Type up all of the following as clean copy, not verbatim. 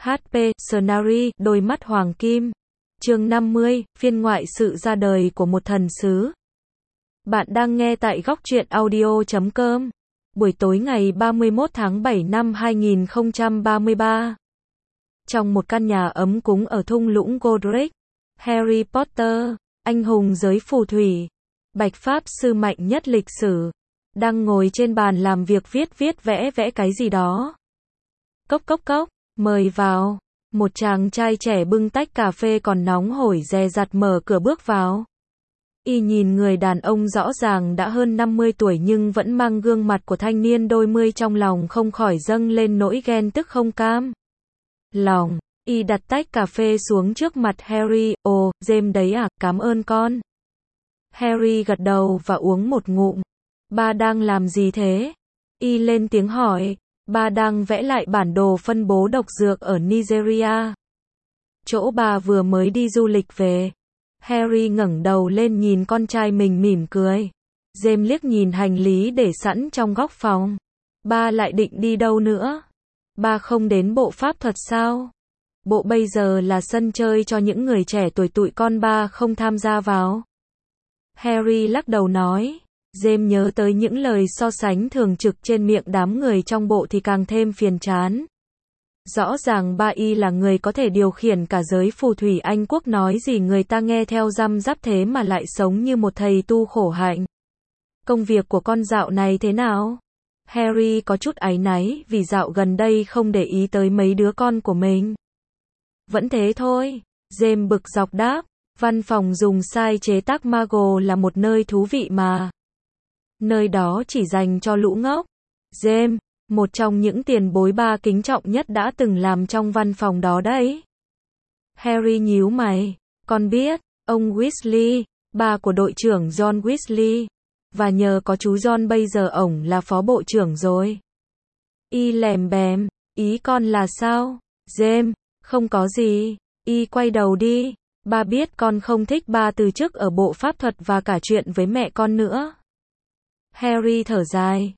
HP, Scenery, đôi mắt hoàng kim. Chương 50, phiên ngoại sự ra đời của một thần sứ. Bạn đang nghe tại góc truyện audio.com. Buổi tối ngày 31 tháng 7 năm 2033. Trong một căn nhà ấm cúng ở thung lũng Godric, Harry Potter, anh hùng giới phù thủy, bạch pháp sư mạnh nhất lịch sử, đang ngồi trên bàn làm việc viết vẽ cái gì đó. Cốc cốc cốc, mời vào. Một chàng trai trẻ bưng tách cà phê còn nóng hổi dè dặt mở cửa bước vào. Y nhìn người đàn ông rõ ràng đã hơn 50 tuổi nhưng vẫn mang gương mặt của thanh niên đôi mươi, trong lòng không khỏi dâng lên nỗi ghen tức không cam lòng. Y đặt tách cà phê xuống trước mặt Harry. Ồ, James đấy à, cảm ơn con. Harry gật đầu và uống một ngụm. Ba đang làm gì thế? Y lên tiếng hỏi. Ba đang vẽ lại bản đồ phân bố độc dược ở Nigeria, chỗ bà vừa mới đi du lịch về. Harry ngẩng đầu lên nhìn con trai mình mỉm cười. James liếc nhìn hành lý để sẵn trong góc phòng. Ba lại định đi đâu nữa? Ba không đến bộ pháp thuật sao? Bộ bây giờ là sân chơi cho những người trẻ tuổi, tụi con ba không tham gia vào. Harry lắc đầu nói. James nhớ tới những lời so sánh thường trực trên miệng đám người trong bộ thì càng thêm phiền chán. Rõ ràng ba y là người có thể điều khiển cả giới phù thủy Anh quốc, nói gì người ta nghe theo răm rắp, thế mà lại sống như một thầy tu khổ hạnh. Công việc của con dạo này thế nào? Harry có chút áy náy vì dạo gần đây không để ý tới mấy đứa con của mình. Vẫn thế thôi, James bực dọc đáp. Văn phòng dùng sai chế tác Mago là một nơi thú vị mà. Nơi đó chỉ dành cho lũ ngốc. James, một trong những tiền bối ba kính trọng nhất, đã từng làm trong văn phòng đó đấy. Harry nhíu mày. Con biết, ông Weasley, ba của đội trưởng John Weasley. Và nhờ có chú John bây giờ ổng là phó bộ trưởng rồi. Y lèm bèm, ý con là sao? James, không có gì. Y quay đầu đi. Ba biết con không thích ba từ chức ở bộ pháp thuật và cả chuyện với mẹ con nữa. Harry thở dài.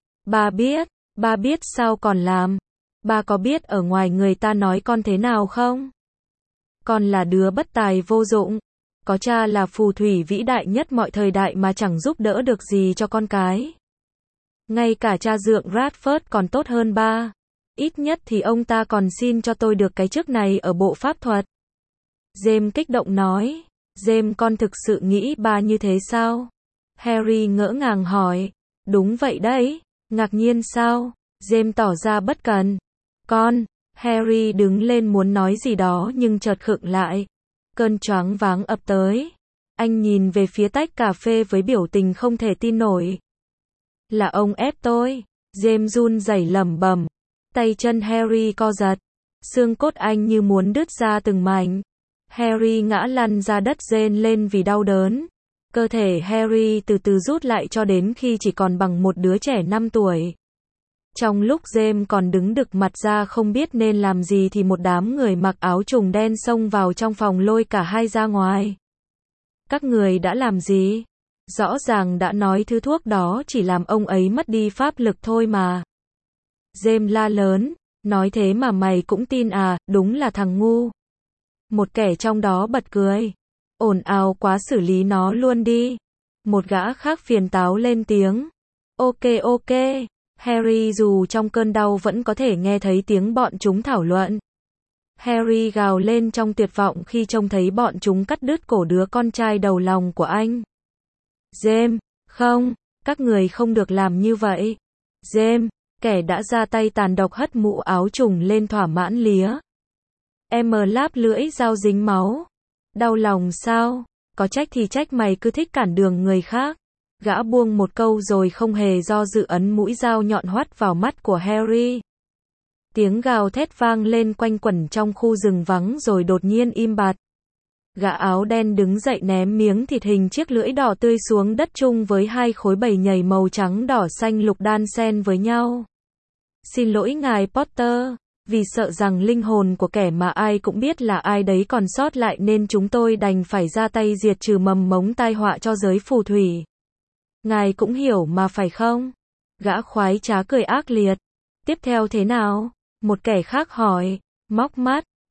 Ba biết sao còn làm. Ba có biết ở ngoài người ta nói con thế nào không? Con là đứa bất tài vô dụng. Có cha là phù thủy vĩ đại nhất mọi thời đại mà chẳng giúp đỡ được gì cho con cái. Ngay cả cha dượng Radford còn tốt hơn ba. Ít nhất thì ông ta còn xin cho tôi được cái chức này ở bộ pháp thuật. James kích động nói. James, con thực sự nghĩ ba như thế sao? Harry ngỡ ngàng hỏi. Đúng vậy đấy. Ngạc nhiên sao? James tỏ ra bất cần. Con. Harry đứng lên muốn nói gì đó nhưng chợt khựng lại. Cơn choáng váng ập tới. Anh nhìn về phía tách cà phê với biểu tình không thể tin nổi. Là ông ép tôi. James run rẩy lẩm bẩm. Tay chân Harry co giật. Xương cốt anh như muốn đứt ra từng mảnh. Harry ngã lăn ra đất rên lên vì đau đớn. Cơ thể Harry từ từ rút lại cho đến khi chỉ còn bằng một đứa trẻ 5 tuổi. Trong lúc James còn đứng đực mặt ra không biết nên làm gì thì một đám người mặc áo trùng đen xông vào trong phòng lôi cả hai ra ngoài. Các người đã làm gì? Rõ ràng đã nói thứ thuốc đó chỉ làm ông ấy mất đi pháp lực thôi mà. James la lớn. Nói thế mà mày cũng tin à, đúng là thằng ngu. Một kẻ trong đó bật cười. Ồn ào quá, xử lý nó luôn đi. Một gã khác phiền táo lên tiếng. Ok. Harry dù trong cơn đau vẫn có thể nghe thấy tiếng bọn chúng thảo luận. Harry gào lên trong tuyệt vọng khi trông thấy bọn chúng cắt đứt cổ đứa con trai đầu lòng của anh. James, không, các người không được làm như vậy. James, kẻ đã ra tay tàn độc hất mũ áo trùng lên thỏa mãn lía. Em láp lưỡi dao dính máu. Đau lòng sao? Có trách thì trách mày cứ thích cản đường người khác. Gã buông một câu rồi không hề do dự ấn mũi dao nhọn hoắt vào mắt của Harry. Tiếng gào thét vang lên quanh quẩn trong khu rừng vắng rồi đột nhiên im bặt. Gã áo đen đứng dậy ném miếng thịt hình chiếc lưỡi đỏ tươi xuống đất chung với hai khối bầy nhầy màu trắng đỏ xanh lục đan xen với nhau. Xin lỗi ngài Potter. Vì sợ rằng linh hồn của kẻ mà ai cũng biết là ai đấy còn sót lại nên chúng tôi đành phải ra tay diệt trừ mầm mống tai họa cho giới phù thủy. Ngài cũng hiểu mà phải không? Gã khoái trá cười ác liệt. Tiếp theo thế nào? Một kẻ khác hỏi. Móc mắt.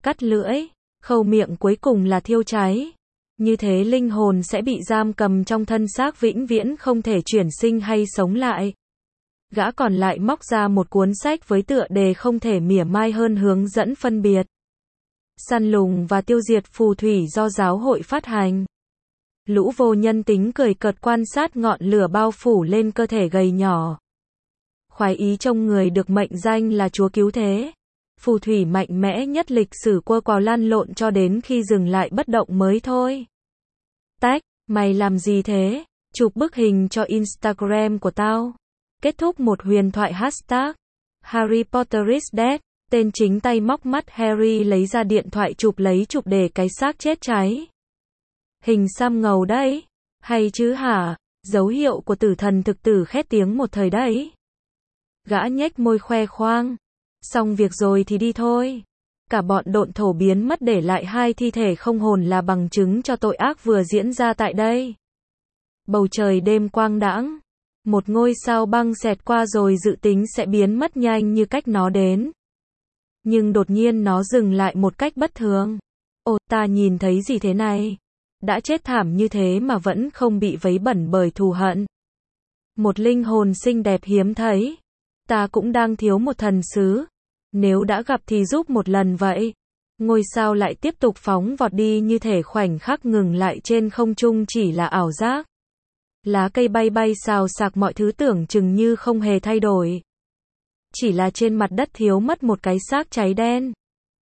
Cắt lưỡi, khâu miệng cuối cùng là thiêu cháy. Như thế linh hồn sẽ bị giam cầm trong thân xác vĩnh viễn không thể chuyển sinh hay sống lại. Gã còn lại móc ra một cuốn sách với tựa đề không thể mỉa mai hơn hướng dẫn phân biệt, săn lùng và tiêu diệt phù thủy do giáo hội phát hành. Lũ vô nhân tính cười cợt quan sát ngọn lửa bao phủ lên cơ thể gầy nhỏ. Khoái ý trong người được mệnh danh là chúa cứu thế. Phù thủy mạnh mẽ nhất lịch sử quơ quào lăn lộn cho đến khi dừng lại bất động mới thôi. Tách, mày làm gì thế? Chụp bức hình cho Instagram của tao. Kết thúc một huyền thoại hashtag Harry Potter is dead. Tên chính tay móc mắt Harry lấy ra điện thoại chụp để cái xác chết cháy. Hình xăm ngầu đấy. Hay chứ hả? Dấu hiệu của tử thần thực tử khét tiếng một thời đấy. Gã nhếch môi khoe khoang. Xong việc rồi thì đi thôi. Cả bọn độn thổ biến mất để lại hai thi thể không hồn là bằng chứng cho tội ác vừa diễn ra tại đây. Bầu trời đêm quang đãng. Một ngôi sao băng xẹt qua rồi dự tính sẽ biến mất nhanh như cách nó đến. Nhưng đột nhiên nó dừng lại một cách bất thường. Ồ, ta nhìn thấy gì thế này? Đã chết thảm như thế mà vẫn không bị vấy bẩn bởi thù hận. Một linh hồn xinh đẹp hiếm thấy. Ta cũng đang thiếu một thần sứ. Nếu đã gặp thì giúp một lần vậy. Ngôi sao lại tiếp tục phóng vọt đi như thể khoảnh khắc ngừng lại trên không trung chỉ là ảo giác. Lá cây bay bay xào xạc mọi thứ tưởng chừng như không hề thay đổi. Chỉ là trên mặt đất thiếu mất một cái xác cháy đen.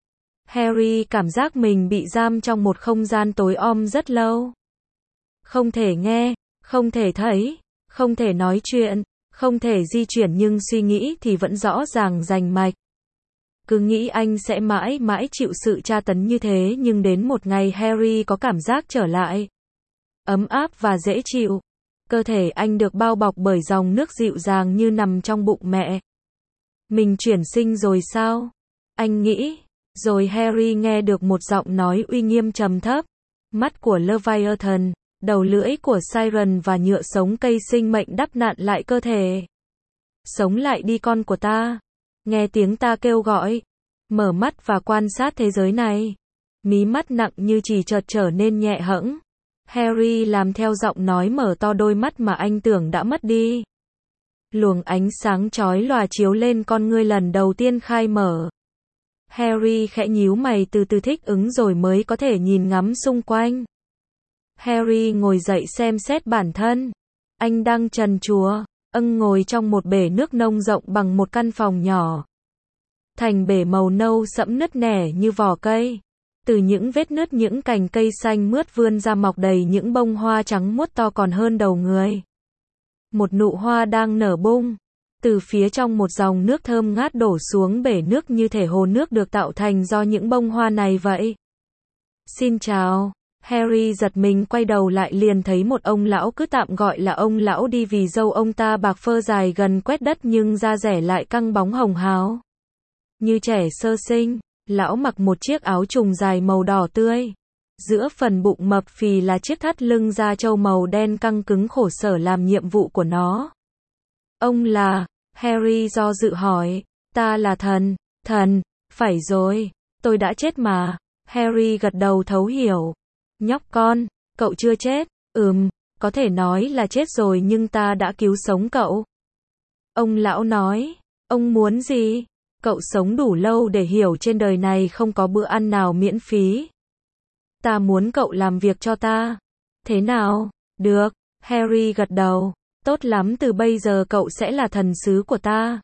Harry cảm giác mình bị giam trong một không gian tối om rất lâu. Không thể nghe, không thể thấy, không thể nói chuyện, không thể di chuyển nhưng suy nghĩ thì vẫn rõ ràng rành mạch. Cứ nghĩ anh sẽ mãi mãi chịu sự tra tấn như thế nhưng đến một ngày Harry có cảm giác trở lại. Ấm áp và dễ chịu. Cơ thể anh được bao bọc bởi dòng nước dịu dàng như nằm trong bụng mẹ. Mình chuyển sinh rồi sao? Anh nghĩ. Rồi Harry nghe được một giọng nói uy nghiêm trầm thấp. Mắt của Leviathan, đầu lưỡi của Siren và nhựa sống cây sinh mệnh đắp nặn lại cơ thể. Sống lại đi con của ta. Nghe tiếng ta kêu gọi. Mở mắt và quan sát thế giới này. Mí mắt nặng như chỉ chợt trở nên nhẹ hẫng. Harry làm theo giọng nói mở to đôi mắt mà anh tưởng đã mất đi. Luồng ánh sáng chói lòa chiếu lên con ngươi lần đầu tiên khai mở. Harry khẽ nhíu mày từ từ thích ứng rồi mới có thể nhìn ngắm xung quanh. Harry ngồi dậy xem xét bản thân. Anh đang trần truồng, ngồi trong một bể nước nông rộng bằng một căn phòng nhỏ. Thành bể màu nâu sẫm nứt nẻ như vỏ cây. Từ những vết nứt những cành cây xanh mướt vươn ra mọc đầy những bông hoa trắng muốt to còn hơn đầu người. Một nụ hoa đang nở bung. Từ phía trong một dòng nước thơm ngát đổ xuống bể nước như thể hồ nước được tạo thành do những bông hoa này vậy. Xin chào. Harry giật mình quay đầu lại liền thấy một ông lão, cứ tạm gọi là ông lão đi vì râu ông ta bạc phơ dài gần quét đất nhưng da dẻ lại căng bóng hồng hào. Như trẻ sơ sinh, lão mặc một chiếc áo trùng dài màu đỏ tươi. Giữa phần bụng mập phì là chiếc thắt lưng da trâu màu đen căng cứng khổ sở làm nhiệm vụ của nó. Ông là? Harry do dự hỏi. Ta là thần. Thần? Phải rồi. Tôi đã chết mà. Harry gật đầu thấu hiểu. Nhóc con, cậu chưa chết. Có thể nói là chết rồi nhưng ta đã cứu sống cậu. Ông lão nói. Ông muốn gì? Cậu sống đủ lâu để hiểu trên đời này không có bữa ăn nào miễn phí. Ta muốn cậu làm việc cho ta. Thế nào? Được. Harry gật đầu. Tốt lắm, từ bây giờ cậu sẽ là thần sứ của ta.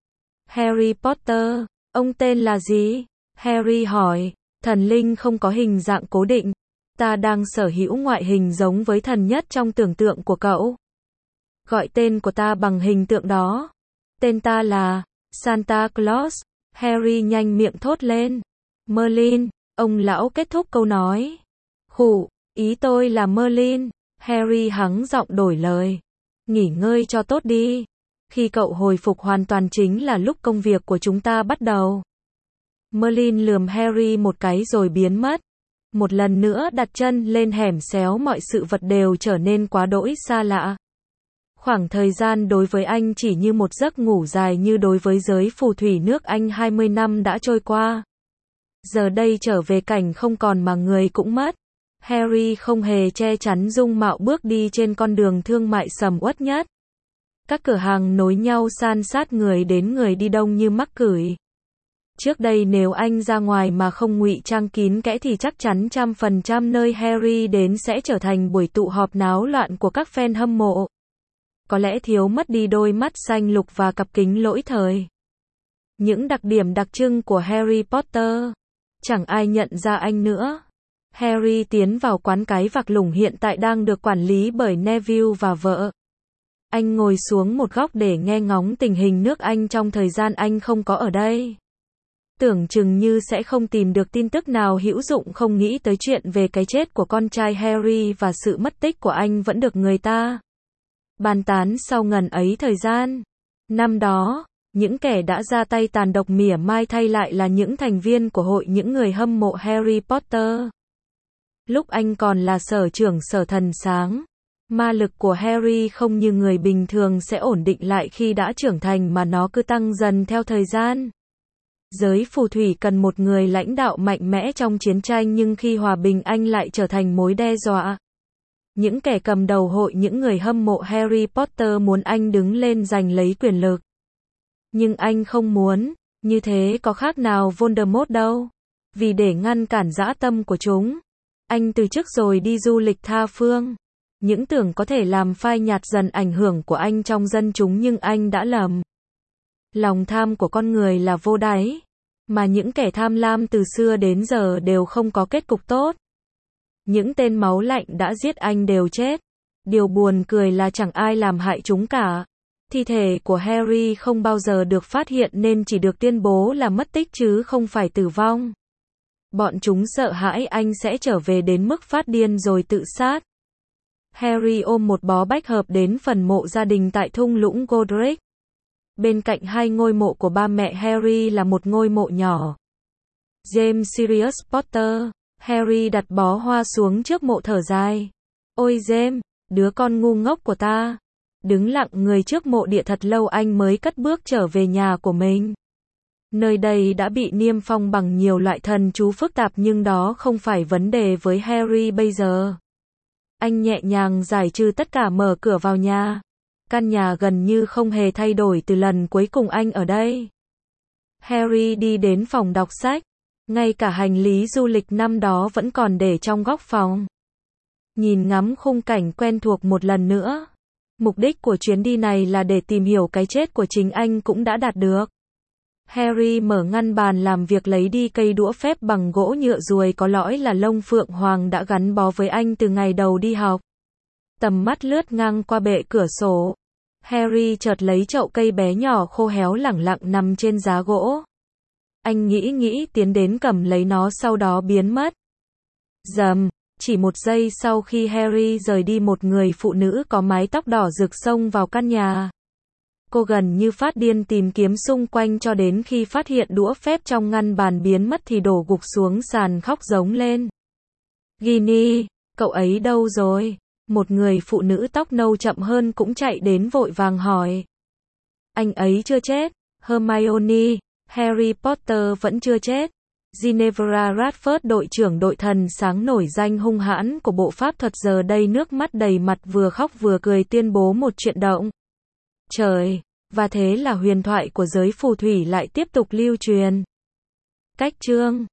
Harry Potter, ông tên là gì? Harry hỏi. Thần linh không có hình dạng cố định. Ta đang sở hữu ngoại hình giống với thần nhất trong tưởng tượng của cậu. Gọi tên của ta bằng hình tượng đó. Tên ta là Santa Claus. Harry nhanh miệng thốt lên. Merlin. Ông lão kết thúc câu nói. Khụ, ý tôi là Merlin. Harry hắng giọng đổi lời. Nghỉ ngơi cho tốt đi. Khi cậu hồi phục hoàn toàn chính là lúc công việc của chúng ta bắt đầu. Merlin lườm Harry một cái rồi biến mất. Một lần nữa đặt chân lên hẻm xéo mọi sự vật đều trở nên quá đỗi xa lạ. Khoảng thời gian đối với anh chỉ như một giấc ngủ dài như đối với giới phù thủy nước Anh 20 năm đã trôi qua. Giờ đây trở về cảnh không còn mà người cũng mất. Harry không hề che chắn dung mạo bước đi trên con đường thương mại sầm uất nhất. Các cửa hàng nối nhau san sát, người đến người đi đông như mắc cửi. Trước đây nếu anh ra ngoài mà không ngụy trang kín kẽ thì chắc chắn 100% nơi Harry đến sẽ trở thành buổi tụ họp náo loạn của các fan hâm mộ. Có lẽ thiếu mất đi đôi mắt xanh lục và cặp kính lỗi thời. Những đặc điểm đặc trưng của Harry Potter. Chẳng ai nhận ra anh nữa. Harry tiến vào quán cái vạc lủng hiện tại đang được quản lý bởi Neville và vợ. Anh ngồi xuống một góc để nghe ngóng tình hình nước Anh trong thời gian anh không có ở đây. Tưởng chừng như sẽ không tìm được tin tức nào hữu dụng, không nghĩ tới chuyện về cái chết của con trai Harry và sự mất tích của anh vẫn được người ta bàn tán sau ngần ấy thời gian. Năm đó, những kẻ đã ra tay tàn độc mỉa mai thay lại là những thành viên của hội những người hâm mộ Harry Potter. Lúc anh còn là sở trưởng sở thần sáng, ma lực của Harry không như người bình thường sẽ ổn định lại khi đã trưởng thành mà nó cứ tăng dần theo thời gian. Giới phù thủy cần một người lãnh đạo mạnh mẽ trong chiến tranh, nhưng khi hòa bình anh lại trở thành mối đe dọa. Những kẻ cầm đầu hội những người hâm mộ Harry Potter muốn anh đứng lên giành lấy quyền lực. Nhưng anh không muốn, như thế có khác nào Voldemort đâu. Vì để ngăn cản dã tâm của chúng, anh từ chức rồi đi du lịch tha phương. Những tưởng có thể làm phai nhạt dần ảnh hưởng của anh trong dân chúng, nhưng anh đã lầm. Lòng tham của con người là vô đáy, mà những kẻ tham lam từ xưa đến giờ đều không có kết cục tốt. Những tên máu lạnh đã giết anh đều chết. Điều buồn cười là chẳng ai làm hại chúng cả. Thi thể của Harry không bao giờ được phát hiện nên chỉ được tuyên bố là mất tích chứ không phải tử vong. Bọn chúng sợ hãi anh sẽ trở về đến mức phát điên rồi tự sát. Harry ôm một bó bách hợp đến phần mộ gia đình tại thung lũng Godric. Bên cạnh hai ngôi mộ của ba mẹ Harry là một ngôi mộ nhỏ. James Sirius Potter. Harry đặt bó hoa xuống trước mộ thở dài. Ôi James, đứa con ngu ngốc của ta. Đứng lặng người trước mộ địa thật lâu anh mới cất bước trở về nhà của mình. Nơi đây đã bị niêm phong bằng nhiều loại thần chú phức tạp, nhưng đó không phải vấn đề với Harry bây giờ. Anh nhẹ nhàng giải trừ tất cả, mở cửa vào nhà. Căn nhà gần như không hề thay đổi từ lần cuối cùng anh ở đây. Harry đi đến phòng đọc sách. Ngay cả hành lý du lịch năm đó vẫn còn để trong góc phòng. Nhìn ngắm khung cảnh quen thuộc một lần nữa. Mục đích của chuyến đi này là để tìm hiểu cái chết của chính anh cũng đã đạt được. Harry mở ngăn bàn làm việc lấy đi cây đũa phép bằng gỗ nhựa ruồi có lõi là lông phượng hoàng đã gắn bó với anh từ ngày đầu đi học. Tầm mắt lướt ngang qua bệ cửa sổ. Harry chợt lấy chậu cây bé nhỏ khô héo lẳng lặng nằm trên giá gỗ. Anh nghĩ tiến đến cầm lấy nó, sau đó biến mất. Rầm, chỉ một giây sau khi Harry rời đi, một người phụ nữ có mái tóc đỏ rực xông vào căn nhà. Cô gần như phát điên tìm kiếm xung quanh cho đến khi phát hiện đũa phép trong ngăn bàn biến mất thì đổ gục xuống sàn khóc giống lên. Ginny, cậu ấy đâu rồi? Một người phụ nữ tóc nâu chậm hơn cũng chạy đến vội vàng hỏi. Anh ấy chưa chết. Hermione, Harry Potter vẫn chưa chết. Ginevra Radford, đội trưởng đội thần sáng nổi danh hung hãn của bộ pháp thuật, giờ đây nước mắt đầy mặt, vừa khóc vừa cười tuyên bố một chuyện động trời. Và thế là huyền thoại của giới phù thủy lại tiếp tục lưu truyền. Cách chương